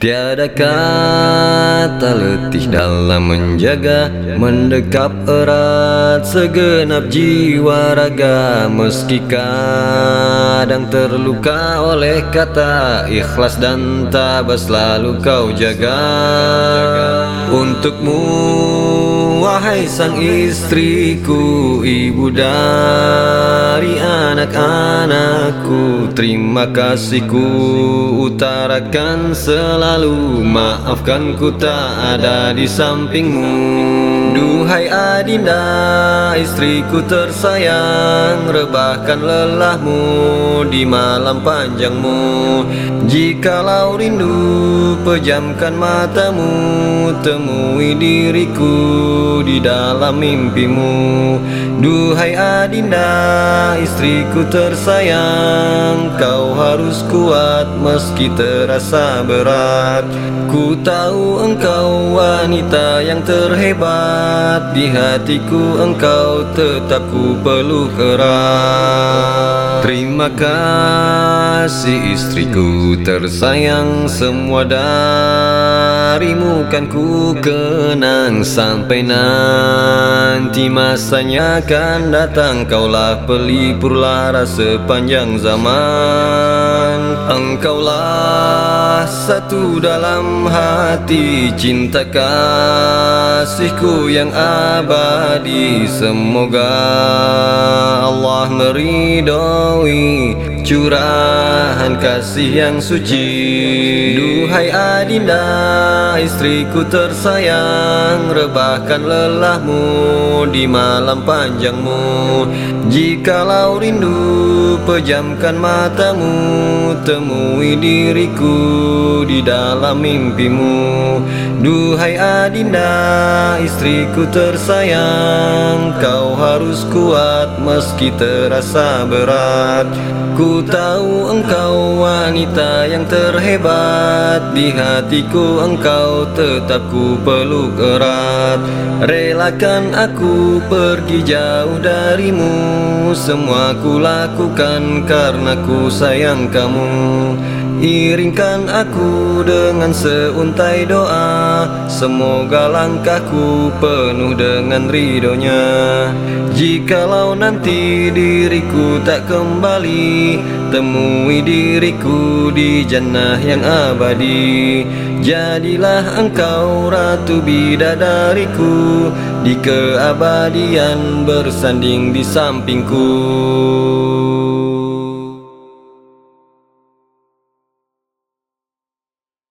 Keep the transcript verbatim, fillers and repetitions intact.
Tiada kata letih dalam menjaga, mendekap erat segenap jiwa raga. Meski kadang terluka oleh kata ikhlas dan tabah, selalu kau jaga. Untukmu wahai sang istriku, ibu dari anak-anakku, terima kasihku utarakan selalu, maafkan ku tak ada di sampingmu. Duhai adinda, istriku tersayang, rebahkan lelahmu di malam panjangmu. Jikalau rindu, pejamkan matamu, temui diriku di dalam mimpimu. Duhai adinda, istriku tersayang, kau harus kuat meski terasa berat. Ku tahu engkau wanita yang terhebat, di hatiku engkau tetap ku peluk erat. Terima kasih istriku tersayang, semua darimu kan ku kenang. Sampai nanti masanya akan datang, kaulah pelipur lara sepanjang zaman. Engkaulah satu dalam hati, cinta kasihku yang abadi. Semoga Allah meridhoi curahan kasih yang suci. Duhai adinda, istriku tersayang, rebahkan lelahmu di malam panjangmu. Jikalau rindu, pejamkan matamu, temui diriku di dalam mimpimu. Duhai adinda, istriku tersayang, kau harus kuat meski terasa berat. Ku tahu engkau wanita yang terhebat, di hatiku engkau tetap ku peluk erat. Relakan aku pergi jauh darimu, semua ku lakukan karena ku sayang kamu. Iringkan aku dengan seuntai doa, semoga langkahku penuh dengan ridhonya. Jikalau nanti diriku tak kembali, temui diriku di jannah yang abadi. Jadilah engkau ratu bidadariku, di keabadian bersanding di sampingku.